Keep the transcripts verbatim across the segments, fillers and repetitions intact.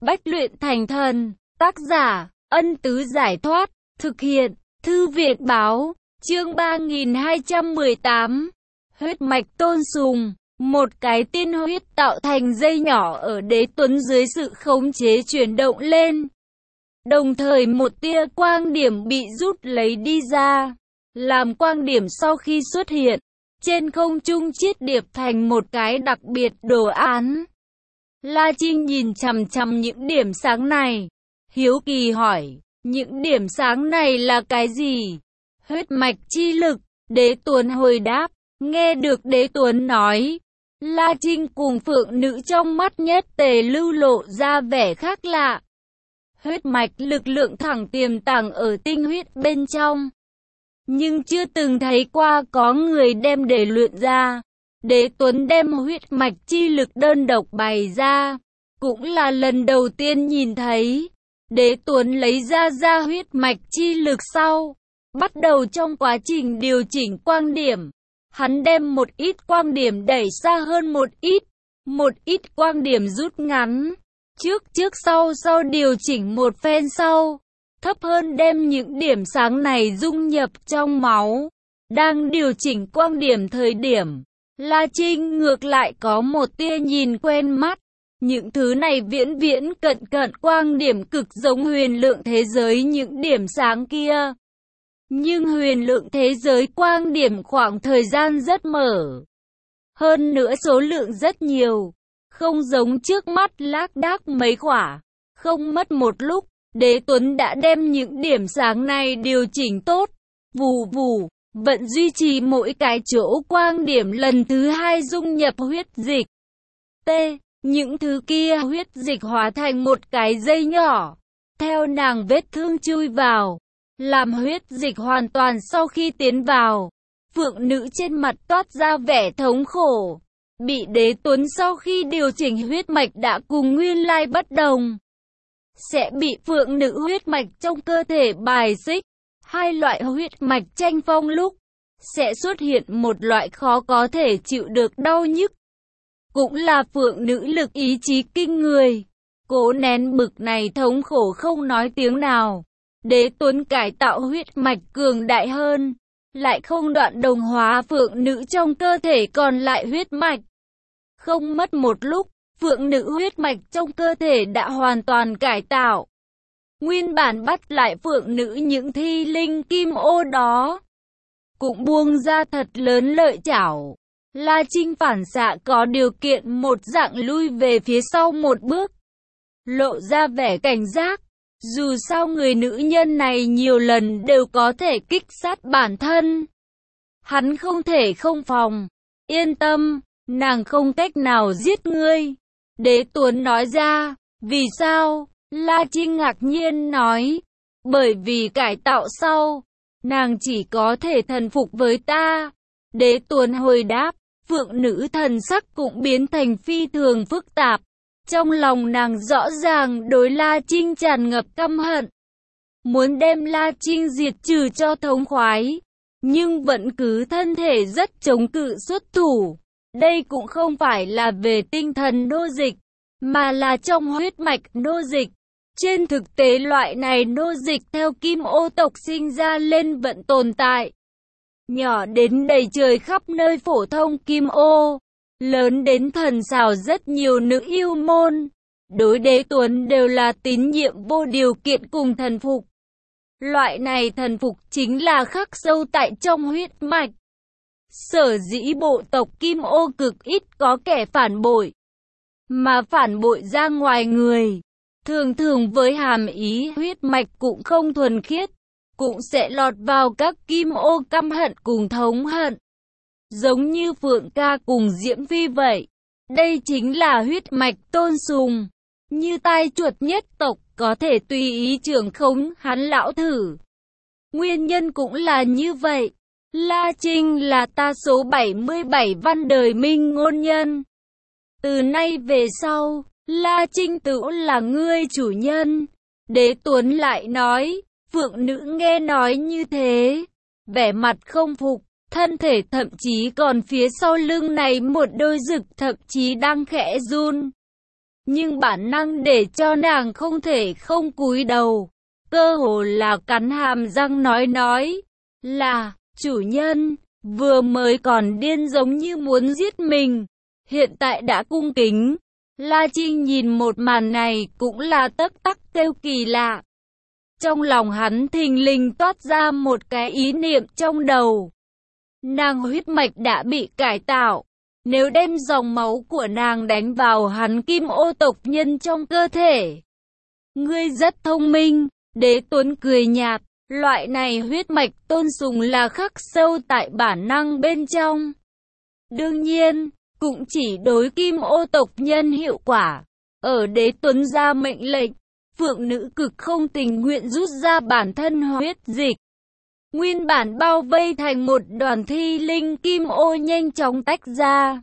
Bách luyện thành thần. Tác giả, Ân Tứ Giải Thoát. Thực hiện, Thư Viện Báo. Chương ba nghìn hai trăm mười tám. Huyết mạch tôn sùng. Một cái tiên huyết tạo thành dây nhỏ ở Đế Tuấn dưới sự khống chế chuyển động lên. Đồng thời một tia quang điểm bị rút lấy đi ra. Làm quang điểm sau khi xuất hiện, trên không trung chiết điệp thành một cái đặc biệt đồ án. La Trinh nhìn chằm chằm những điểm sáng này, hiếu kỳ hỏi, những điểm sáng này là cái gì? Huyết mạch chi lực. Đế Tuấn hồi đáp. Nghe được Đế Tuấn nói, La Trinh cùng phượng nữ trong mắt nhất tề lưu lộ ra vẻ khác lạ. Huyết mạch lực lượng thẳng tiềm tàng ở tinh huyết bên trong, nhưng chưa từng thấy qua có người đem để luyện ra. Đế Tuấn đem huyết mạch chi lực đơn độc bày ra, cũng là lần đầu tiên nhìn thấy. Đế Tuấn lấy ra ra huyết mạch chi lực sau, bắt đầu trong quá trình điều chỉnh quang điểm. Hắn đem một ít quang điểm đẩy xa hơn một ít, một ít quang điểm rút ngắn. Trước trước sau sau điều chỉnh một phen sau, thấp hơn đem những điểm sáng này dung nhập trong máu. Đang điều chỉnh quang điểm thời điểm, La Trinh ngược lại có một tia nhìn quen mắt. Những thứ này viễn viễn cận cận quang điểm cực giống huyền lượng thế giới những điểm sáng kia. Nhưng huyền lượng thế giới quang điểm khoảng thời gian rất mở. Hơn nữa số lượng rất nhiều. Không giống trước mắt lác đác mấy quả. Không mất một lúc, Đế Tuấn đã đem những điểm sáng này điều chỉnh tốt. Vù vù, vẫn duy trì mỗi cái chỗ quang điểm lần thứ hai dung nhập huyết dịch. T. Những thứ kia huyết dịch hóa thành một cái dây nhỏ. Theo nàng vết thương chui vào. Làm huyết dịch hoàn toàn sau khi tiến vào. Phượng nữ trên mặt toát ra vẻ thống khổ. Bị Đế Tuấn sau khi điều chỉnh huyết mạch đã cùng nguyên lai bất đồng. Sẽ bị phượng nữ huyết mạch trong cơ thể bài xích. Hai loại huyết mạch tranh phong lúc, sẽ xuất hiện một loại khó có thể chịu được đau nhức. Cũng là phượng nữ lực ý chí kinh người. Cố nén bực này thống khổ không nói tiếng nào. Đế Tuấn cải tạo huyết mạch cường đại hơn, lại không đoạn đồng hóa phượng nữ trong cơ thể còn lại huyết mạch. Không mất một lúc, phượng nữ huyết mạch trong cơ thể đã hoàn toàn cải tạo. Nguyên bản bắt lại phượng nữ những thi linh kim ô đó, cũng buông ra thật lớn lợi chảo. La Trinh phản xạ có điều kiện một dạng lui về phía sau một bước, lộ ra vẻ cảnh giác. Dù sao người nữ nhân này nhiều lần đều có thể kích sát bản thân. Hắn không thể không phòng. Yên tâm, nàng không cách nào giết ngươi. Đế Tuấn nói ra. Vì sao? La Trinh ngạc nhiên nói. Bởi vì cải tạo sau, nàng chỉ có thể thần phục với ta. Đế Tuấn hồi đáp. Phượng nữ thần sắc cũng biến thành phi thường phức tạp. Trong lòng nàng rõ ràng đối La Trinh tràn ngập căm hận. Muốn đem La Trinh diệt trừ cho thống khoái. Nhưng vẫn cứ thân thể rất chống cự xuất thủ. Đây cũng không phải là về tinh thần nô dịch, mà là trong huyết mạch nô dịch. Trên thực tế loại này nô dịch theo kim ô tộc sinh ra lên vẫn tồn tại. Nhỏ đến đầy trời khắp nơi phổ thông kim ô. Lớn đến thần xào rất nhiều nữ yêu môn. Đối Đế Tuấn đều là tín nhiệm vô điều kiện cùng thần phục. Loại này thần phục chính là khắc sâu tại trong huyết mạch. Sở dĩ bộ tộc kim ô cực ít có kẻ phản bội. Mà phản bội ra ngoài người, thường thường với hàm ý huyết mạch cũng không thuần khiết, cũng sẽ lọt vào các kim ô căm hận cùng thống hận. Giống như Phượng Ca cùng Diễm Phi vậy. Đây chính là huyết mạch tôn sùng. Như tai chuột nhất tộc có thể tùy ý trưởng khống hắn lão thử. Nguyên nhân cũng là như vậy. La Trinh là ta số bảy mươi bảy văn đời minh ngôn nhân. Từ nay về sau, La Trinh tự là ngươi chủ nhân. Đế Tuấn lại nói. Phượng nữ nghe nói như thế, vẻ mặt không phục. Thân thể thậm chí còn phía sau lưng này một đôi rực thậm chí đang khẽ run. nhưng bản năng để cho nàng không thể không cúi đầu. Cơ hồ là cắn hàm răng nói nói, là, chủ nhân, vừa mới còn điên giống như muốn giết mình, hiện tại đã cung kính. La Trinh nhìn một màn này cũng là tấc tắc kêu kỳ lạ. Trong lòng hắn thình lình toát ra một cái ý niệm trong đầu. Nàng huyết mạch đã bị cải tạo. Nếu đem dòng máu của nàng đánh vào hắn kim ô tộc nhân trong cơ thể. Ngươi rất thông minh, Đế Tuấn cười nhạt. Loại này huyết mạch tôn sùng là khắc sâu tại bản năng bên trong. Đương nhiên, cũng chỉ đối kim ô tộc nhân hiệu quả. Ở Đế Tuấn ra mệnh lệnh, phượng nữ cực không tình nguyện rút ra bản thân huyết dịch. Nguyên bản bao vây thành một đoàn thi linh kim ô nhanh chóng tách ra.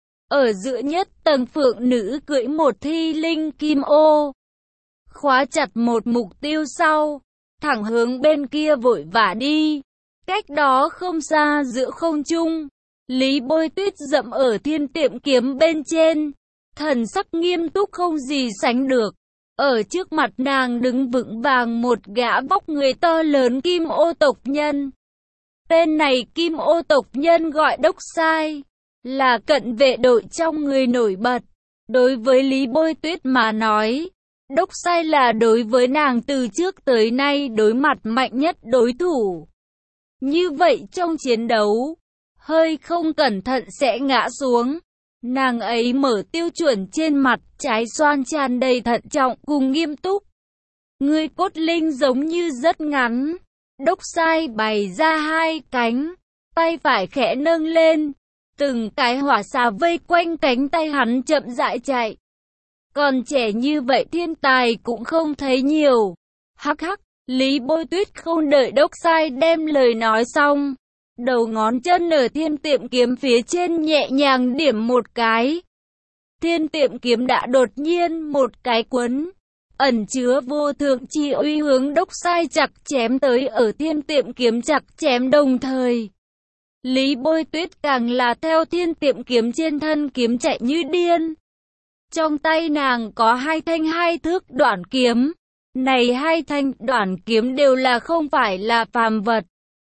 Ở giữa nhất tầng phượng nữ cưỡi một thi linh kim ô. Khóa chặt một mục tiêu sau, thẳng hướng bên kia vội vã đi. Cách đó không xa giữa không trung, Lý Bôi Tuyết dậm ở thiên tiệm kiếm bên trên. Thần sắc nghiêm túc không gì sánh được. Ở trước mặt nàng đứng vững vàng một gã vóc người to lớn kim ô tộc nhân. Tên này kim ô tộc nhân gọi Đốc Sai, là cận vệ đội trong người nổi bật. Đối với Lý Bôi Tuyết mà nói, Đốc Sai là đối với nàng từ trước tới nay đối mặt mạnh nhất đối thủ. Như vậy trong chiến đấu, hơi không cẩn thận sẽ ngã xuống. Nàng ấy mở tiêu chuẩn trên mặt, trái xoan tràn đầy thận trọng cùng nghiêm túc. Người cốt linh giống như rất ngắn. Đốc Sai bày ra hai cánh, tay phải khẽ nâng lên. Từng cái hỏa xà vây quanh cánh tay hắn chậm rãi chạy. Còn trẻ như vậy thiên tài cũng không thấy nhiều. Hắc hắc, Lý Bôi Tuyết không đợi Đốc Sai đem lời nói xong. Đầu ngón chân ở thiên tiệm kiếm phía trên nhẹ nhàng điểm một cái. Thiên tiệm kiếm đã đột nhiên một cái quấn, ẩn chứa vô thượng chi uy hướng Đốc Sai chặt chém tới. Ở thiên tiệm kiếm chặt chém đồng thời, Lý Bôi Tuyết càng là theo thiên tiệm kiếm trên thân kiếm chạy như điên. Trong tay nàng có hai thanh hai thước đoạn kiếm. Này hai thanh đoạn kiếm đều là không phải là phàm vật.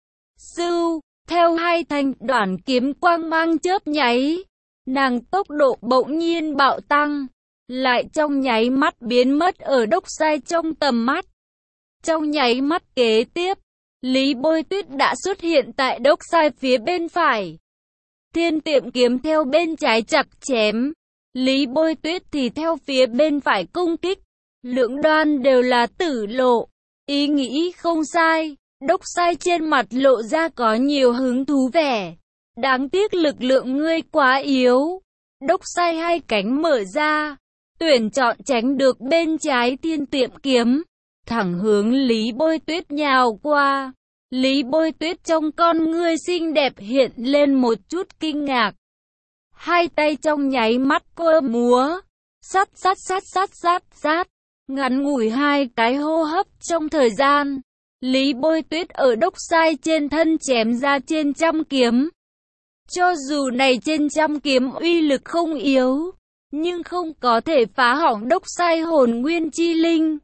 Sưu, theo hai thanh đoạn kiếm quang mang chớp nháy, nàng tốc độ bỗng nhiên bạo tăng, lại trong nháy mắt biến mất ở Đốc Sai trong tầm mắt. Trong nháy mắt kế tiếp, Lý Bôi Tuyết đã xuất hiện tại Đốc Sai phía bên phải. Thiên tiệm kiếm theo bên trái chặt chém, Lý Bôi Tuyết thì theo phía bên phải công kích. Lưỡng đoan đều là tử lộ. Ý nghĩ không sai, Đốc Sai trên mặt lộ ra có nhiều hứng thú vẻ. Đáng tiếc lực lượng ngươi quá yếu. Đốc Sai hai cánh mở ra, tuyển chọn tránh được bên trái thiên tiệm kiếm, thẳng hướng Lý Bôi Tuyết nhào qua. Lý Bôi Tuyết trong con ngươi xinh đẹp hiện lên một chút kinh ngạc. Hai tay trong nháy mắt cơ múa, sát sát sát sát sát sát. Ngắn ngủi hai cái hô hấp trong thời gian, Lý Bôi Tuyết ở Đốc Sai trên thân chém ra trên trăm kiếm. Cho dù này trên trăm kiếm uy lực không yếu, nhưng không có thể phá hỏng Đốc Sai hồn nguyên chi linh.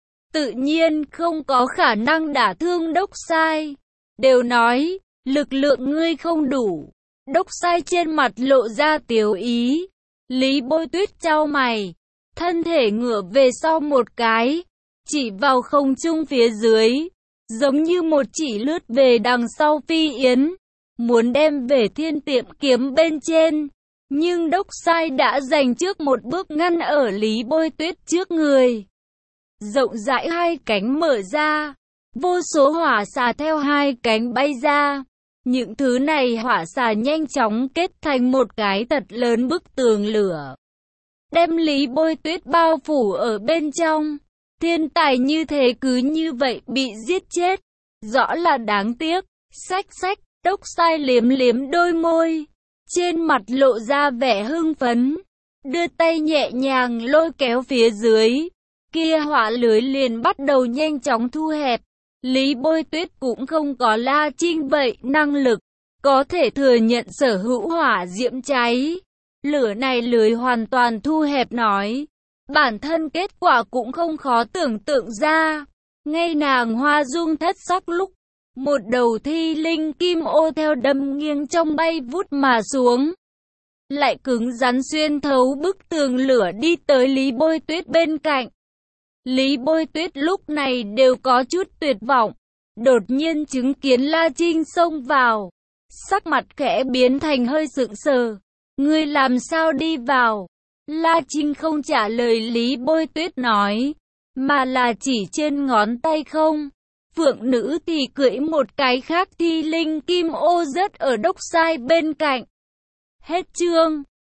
Tự nhiên không có khả năng đả thương Đốc Sai. Đều nói, lực lượng ngươi không đủ. Đốc Sai trên mặt lộ ra tiếu ý. Lý Bôi Tuyết chau mày, thân thể ngửa về sau một cái, chỉ vào không trung phía dưới, giống như một chỉ lướt về đằng sau phi yến, muốn đem về thiên tiệm kiếm bên trên. Nhưng Đốc Sai đã giành trước một bước ngăn ở Lý Bôi Tuyết trước người. Rộng rãi hai cánh mở ra, vô số hỏa xà theo hai cánh bay ra. Những thứ này hỏa xà nhanh chóng kết thành một cái thật lớn bức tường lửa, đem Lý Bôi Tuyết bao phủ ở bên trong. Thiên tài như thế cứ như vậy bị giết chết, rõ là đáng tiếc. Xách xách, Đốc Sai liếm liếm đôi môi, trên mặt lộ ra vẻ hưng phấn, đưa tay nhẹ nhàng lôi kéo phía dưới, kia hỏa lưới liền bắt đầu nhanh chóng thu hẹp. Lý Bôi Tuyết cũng không có La Trinh vậy năng lực, có thể thừa nhận sở hữu hỏa diễm cháy. Lửa này lưới hoàn toàn thu hẹp nói, Bản thân kết quả cũng không khó tưởng tượng ra. Ngay nàng Hoa Dung thất sắc lúc, một đầu thi linh kim ô theo đâm nghiêng trong bay vút mà xuống, lại cứng rắn xuyên thấu bức tường lửa đi tới Lý Bôi Tuyết bên cạnh. Lý Bôi Tuyết lúc này đều có chút tuyệt vọng, đột nhiên chứng kiến La Trinh xông vào, sắc mặt khẽ biến thành hơi sững sờ. Ngươi làm sao đi vào? La Trinh không trả lời Lý Bôi Tuyết nói, mà là chỉ trên ngón tay không. Phượng nữ thì cưỡi một cái khác thi linh kim ô rất ở đốc sai bên cạnh. Hết chương.